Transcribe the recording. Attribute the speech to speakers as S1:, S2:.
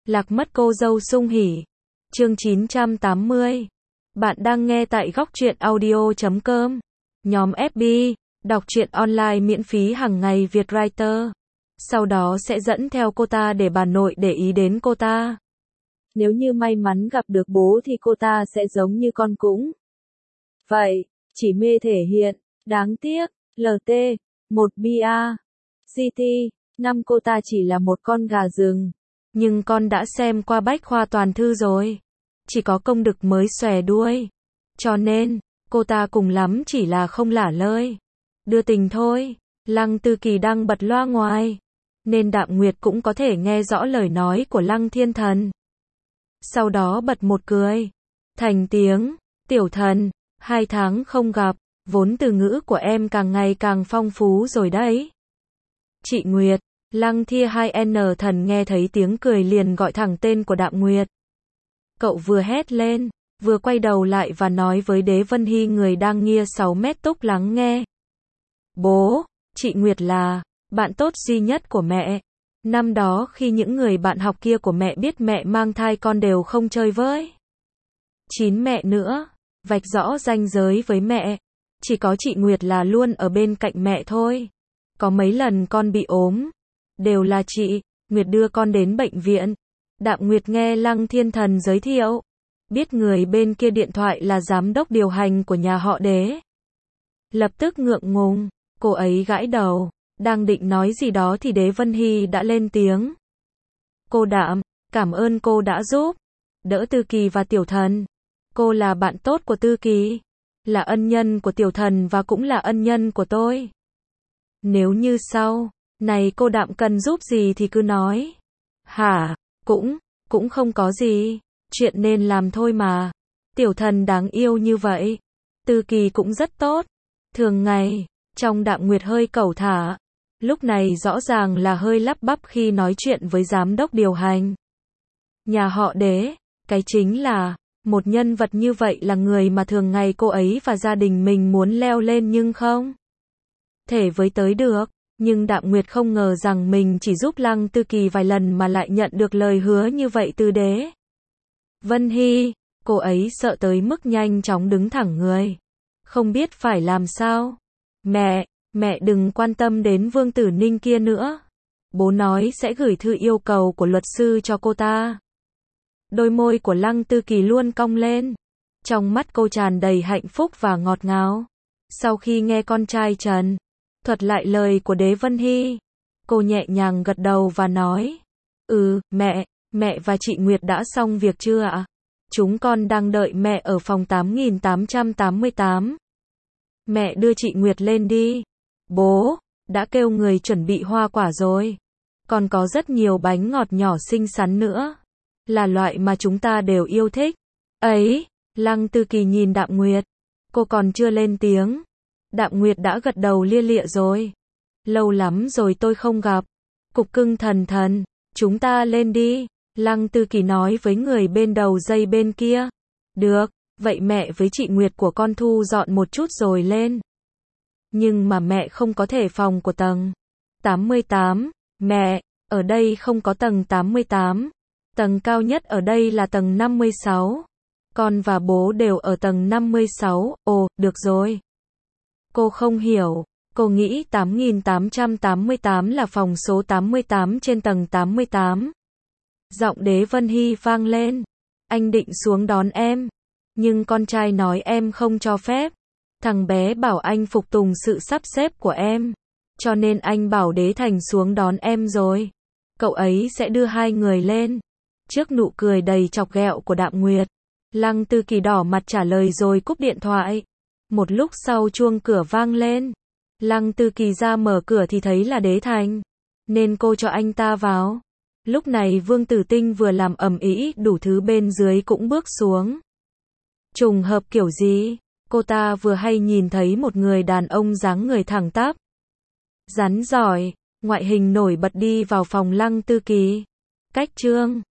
S1: Lạc mất cô dâu sung hỉ. Chương 980. Bạn đang nghe tại góc truyện audio.com. Nhóm FB, đọc truyện online miễn phí hàng ngày Việt Writer. Sau đó sẽ dẫn theo cô ta để bà nội để ý đến cô ta. Nếu như may mắn gặp được bố thì cô ta sẽ giống như con cũng. Vậy, chỉ mê thể hiện, đáng tiếc, LT, 1 BA, GT, 5 cô ta chỉ là một con gà rừng. Nhưng con đã xem qua bách khoa toàn thư rồi. Chỉ có công đực mới xòe đuôi. Cho nên, cô ta cùng lắm chỉ là không lả lơi. Đưa tình thôi. Lăng Tư Kỳ đang bật loa ngoài. Nên Đạm Nguyệt cũng có thể nghe rõ lời nói của Lăng Thiên Thần. Sau đó bật một cười. Thành tiếng, tiểu thần, 2 tháng không gặp, vốn từ ngữ của em càng ngày càng phong phú rồi đấy. Chị Nguyệt. Lăng Thia 2N Thần nghe thấy tiếng cười liền gọi thẳng tên của Đạm Nguyệt. Cậu vừa hét lên, vừa quay đầu lại và nói với Đế Vân Hy người đang nghiêng 6 mét túc lắng nghe. Bố, chị Nguyệt là bạn tốt duy nhất của mẹ. Năm đó khi những người bạn học kia của mẹ biết mẹ mang thai con đều không chơi với. Chín mẹ nữa, vạch rõ ranh giới với mẹ. Chỉ có chị Nguyệt là luôn ở bên cạnh mẹ thôi. Có mấy lần con bị ốm. Đều là chị, Nguyệt đưa con đến bệnh viện. Đạm Nguyệt nghe Lăng Thiên Thần giới thiệu. Biết người bên kia điện thoại là giám đốc điều hành của nhà họ Đế. Lập tức ngượng ngùng, cô ấy gãi đầu. Đang định nói gì đó thì Đế Vân Hy đã lên tiếng. Cô Đạm, cảm ơn cô đã giúp đỡ Tư Kỳ và Tiểu Thần. Cô là bạn tốt của Tư Kỳ. Là ân nhân của Tiểu Thần và cũng là ân nhân của tôi. Nếu như sau này cô Đạm cần giúp gì thì cứ nói. Hả, cũng không có gì. Chuyện nên làm thôi mà. Tiểu Thần đáng yêu như vậy. Tư Kỳ cũng rất tốt. Thường ngày, trong Đạm Nguyệt hơi cẩu thả. Lúc này rõ ràng là hơi lắp bắp khi nói chuyện với giám đốc điều hành. Nhà họ Đế, cái chính là, một nhân vật như vậy là người mà thường ngày cô ấy và gia đình mình muốn leo lên nhưng không thể với tới được. Nhưng Đạm Nguyệt không ngờ rằng mình chỉ giúp Lăng Tư Kỳ vài lần mà lại nhận được lời hứa như vậy từ Đế Vân Hy. Cô ấy sợ tới mức nhanh chóng đứng thẳng người. Không biết phải làm sao. Mẹ đừng quan tâm đến Vương Tử Ninh kia nữa. Bố nói sẽ gửi thư yêu cầu của luật sư cho cô ta. Đôi môi của Lăng Tư Kỳ luôn cong lên. Trong mắt cô tràn đầy hạnh phúc và ngọt ngào. Sau khi nghe con trai Trần thuật lại lời của Đế Vân Hy, cô nhẹ nhàng gật đầu và nói. Mẹ và chị Nguyệt đã xong việc chưa ạ? Chúng con đang đợi mẹ ở phòng 8888. Mẹ đưa chị Nguyệt lên đi. Bố đã kêu người chuẩn bị hoa quả rồi. Còn có rất nhiều bánh ngọt nhỏ xinh xắn nữa. Là loại mà chúng ta đều yêu thích. Ấy, Lăng Tư Kỳ nhìn Đạm Nguyệt. Cô còn chưa lên tiếng. Đạm Nguyệt đã gật đầu lia lịa rồi. Lâu lắm rồi tôi không gặp. Cục cưng thần, chúng ta lên đi. Lăng Tư Kỳ nói với người bên đầu dây bên kia. Được, vậy mẹ với chị Nguyệt của con thu dọn một chút rồi lên. Nhưng mà mẹ không có thể phòng của tầng 88. Mẹ, ở đây không có tầng 88. Tầng cao nhất ở đây là tầng 56. Con và bố đều ở tầng 56. Ồ, được rồi. Cô không hiểu. Cô nghĩ 8888 là phòng số 88 trên tầng 88. Giọng Đế Vân Hy vang lên. Anh định xuống đón em. Nhưng con trai nói em không cho phép. Thằng bé bảo anh phục tùng sự sắp xếp của em. Cho nên anh bảo Đế Thành xuống đón em rồi. Cậu ấy sẽ đưa hai người lên. Trước nụ cười đầy chọc ghẹo của Đạm Nguyệt, Lăng Tư Kỳ đỏ mặt trả lời rồi cúp điện thoại. Một lúc sau chuông cửa vang lên. Lăng Tư Kỳ ra mở cửa thì thấy là Đế Thành. Nên cô cho anh ta vào. Lúc này Vương Tử Tinh vừa làm ầm ĩ đủ thứ bên dưới cũng bước xuống. Trùng hợp kiểu gì? Cô ta vừa hay nhìn thấy một người đàn ông dáng người thẳng tắp, rắn giỏi, ngoại hình nổi bật đi vào phòng Lăng Tư Kỳ. Cách Trương